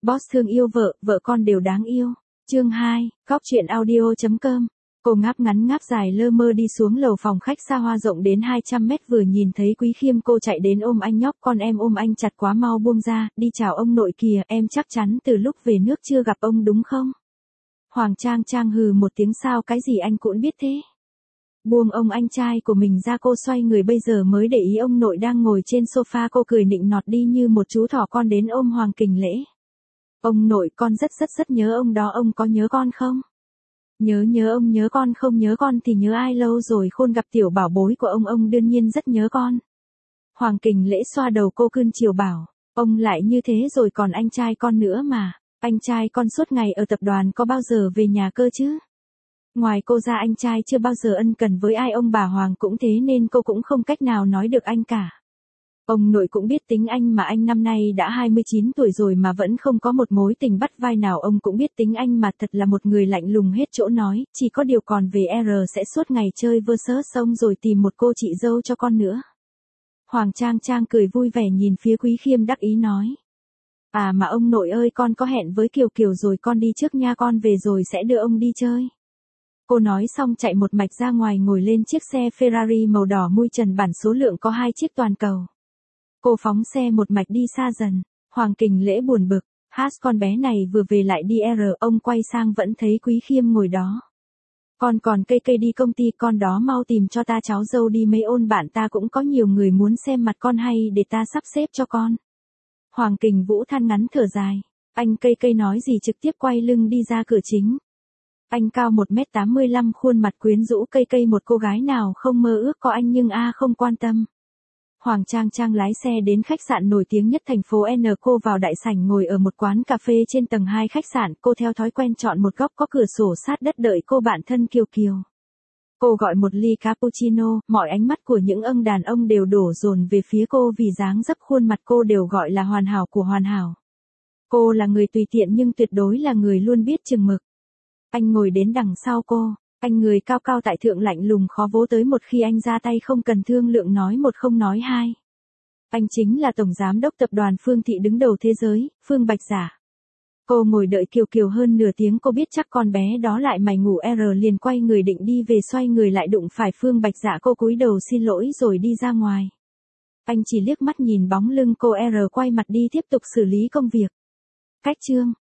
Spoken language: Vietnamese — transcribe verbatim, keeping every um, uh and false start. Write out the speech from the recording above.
Boss thương yêu vợ, vợ con đều đáng yêu. Chương hai, góc truyện audio chấm com. Cô ngáp ngắn ngáp dài lơ mơ đi xuống lầu phòng khách xa hoa rộng đến hai trăm mét, vừa nhìn thấy Quý Khiêm cô chạy đến ôm anh nhóc, con em ôm anh chặt quá mau buông ra, đi chào ông nội kìa, em chắc chắn từ lúc về nước chưa gặp ông đúng không? Hoàng Trang Trang hừ một tiếng, sao cái gì anh cũng biết thế? Buông ông anh trai của mình ra, cô xoay người bây giờ mới để ý ông nội đang ngồi trên sofa, cô cười nịnh nọt đi như một chú thỏ con đến ôm Hoàng Kình Lễ. Ông nội, con rất rất rất nhớ ông đó, ông có nhớ con không? Nhớ nhớ ông nhớ con, không nhớ con thì nhớ ai, lâu rồi khôn gặp tiểu bảo bối của ông, ông đương nhiên rất nhớ con. Hoàng Kình Lễ xoa đầu cô cưng chiều bảo, ông lại như thế rồi còn anh trai con nữa mà, anh trai con suốt ngày ở tập đoàn có bao giờ về nhà cơ chứ? Ngoài cô ra anh trai chưa bao giờ ân cần với ai, ông bà Hoàng cũng thế nên cô cũng không cách nào nói được anh cả. Ông nội cũng biết tính anh mà, anh năm nay đã hai mươi chín tuổi rồi mà vẫn không có một mối tình bắt vai nào, ông cũng biết tính anh mà, thật là một người lạnh lùng hết chỗ nói, chỉ có điều còn về R sẽ suốt ngày chơi vơ sớ xong rồi tìm một cô chị dâu cho con nữa. Hoàng Trang Trang cười vui vẻ nhìn phía Quý Khiêm đắc ý nói. À mà ông nội ơi, con có hẹn với Kiều Kiều rồi, con đi trước nha, con về rồi sẽ đưa ông đi chơi. Cô nói xong chạy một mạch ra ngoài, ngồi lên chiếc xe Ferrari màu đỏ mui trần bản số lượng có hai chiếc toàn cầu. Cô phóng xe một mạch đi xa dần. Hoàng Kình Lễ buồn bực, hát con bé này vừa về lại đi R, ông quay sang vẫn thấy Quý Khiêm ngồi đó. Con còn cây cây đi công ty, con đó mau tìm cho ta cháu dâu đi, mấy ôn bạn ta cũng có nhiều người muốn xem mặt con, hay để ta sắp xếp cho con. Hoàng Kình Vũ than ngắn thở dài. Anh cây cây nói gì trực tiếp quay lưng đi ra cửa chính. Anh cao một mét tám mươi lăm, khuôn mặt quyến rũ, cây cây một cô gái nào không mơ ước có anh, nhưng a không quan tâm. Hoàng Trang Trang lái xe đến khách sạn nổi tiếng nhất thành phố N, cô vào đại sảnh ngồi ở một quán cà phê trên tầng hai khách sạn, cô theo thói quen chọn một góc có cửa sổ sát đất đợi cô bạn thân Kiều Kiều. Cô gọi một ly cappuccino, mọi ánh mắt của những ông đàn ông đều đổ dồn về phía cô vì dáng dấp khuôn mặt cô đều gọi là hoàn hảo của hoàn hảo. Cô là người tùy tiện nhưng tuyệt đối là người luôn biết chừng mực. Anh ngồi đến đằng sau cô. Anh người cao cao tại thượng lạnh lùng khó vỗ tới, một khi anh ra tay không cần thương lượng, nói một không nói hai. Anh chính là tổng giám đốc tập đoàn Phương Thị đứng đầu thế giới, Phương Bạch Giả. Cô ngồi đợi Kiều Kiều hơn nửa tiếng, cô biết chắc con bé đó lại mày ngủ R, liền quay người định đi về, xoay người lại đụng phải Phương Bạch Giả, cô cúi đầu xin lỗi rồi đi ra ngoài. Anh chỉ liếc mắt nhìn bóng lưng cô R quay mặt đi tiếp tục xử lý công việc. Cách chương